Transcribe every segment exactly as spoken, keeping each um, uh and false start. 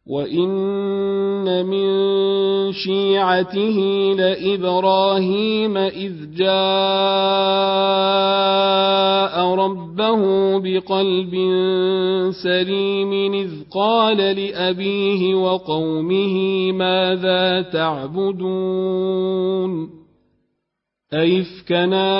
وإن من شيعته لإبراهيم إذ جاء ربه بقلب سليم إذ قال لأبيه وقومه ماذا تعبدون أئفكا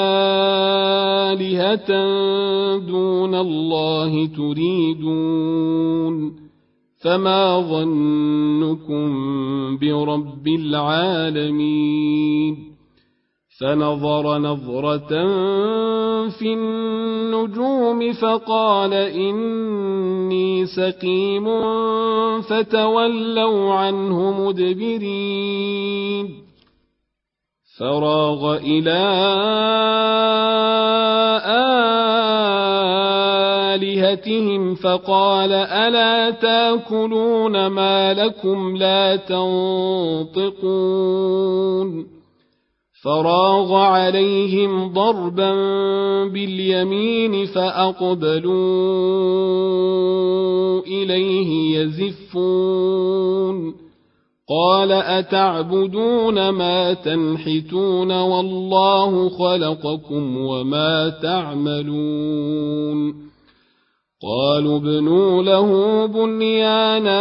آلهة دون الله تريدون فما ظنكم برب العالمين فنظر نظرة في النجوم فقال إني سقيم فتولوا عنه مدبرين فراغ إلى آلهتهم فقال ألا تأكلون ما لكم لا تنطقون فراغ عليهم ضربا باليمين فأقبلوا إليه يزفون قال أتعبدون ما تنحتون والله خلقكم وما تعملون قالوا ابنوا له بنيانا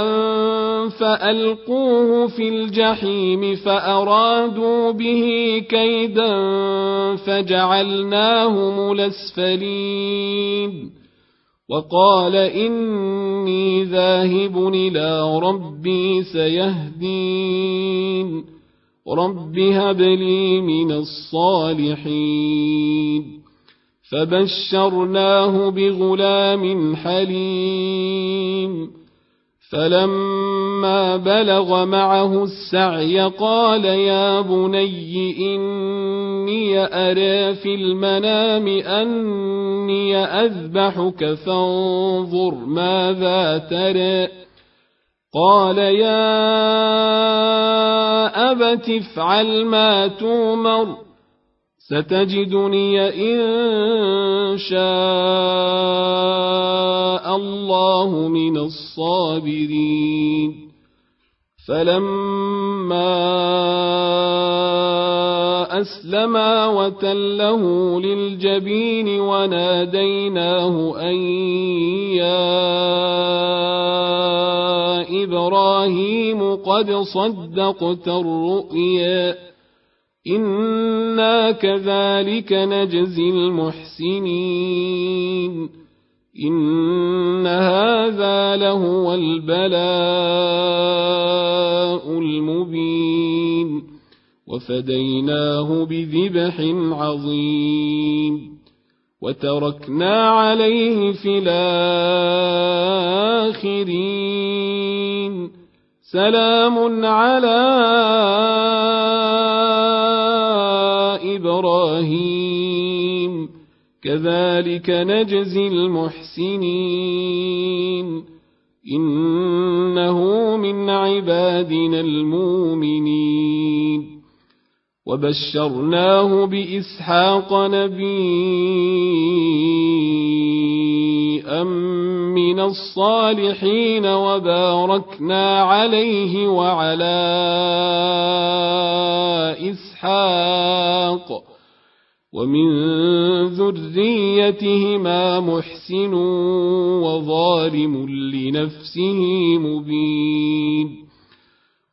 فألقوه في الجحيم فأرادوا به كيدا فجعلناهم الأسفلين وقال إني ذاهب إلى ربي سيهدين رب هب لي من الصالحين فبشرناه بغلام حليم فلما بلغ معه السعي قال يا بني إني أرى في المنام أني أذبحك فانظر ماذا ترى قال يا أبت افعل ما تؤمر ستجدني إن شاء الله من الصابرين فلما أسلما وتله للجبين وناديناه أن يا إبراهيم قد صدقت الرؤيا إنا كذلك نجزي المحسنين إن هذا لهو البلاء المبين وفديناه بذبح عظيم وتركنا عليه في الآخرين سلام على إبراهيم كذلك نجزي المحسنين إنه من عبادنا المؤمنين وبشرناه بإسحاق نبيا من الصالحين وباركنا عليه وعلى إسحاق ومن ذريتهما محسن وظالم لنفسه مبين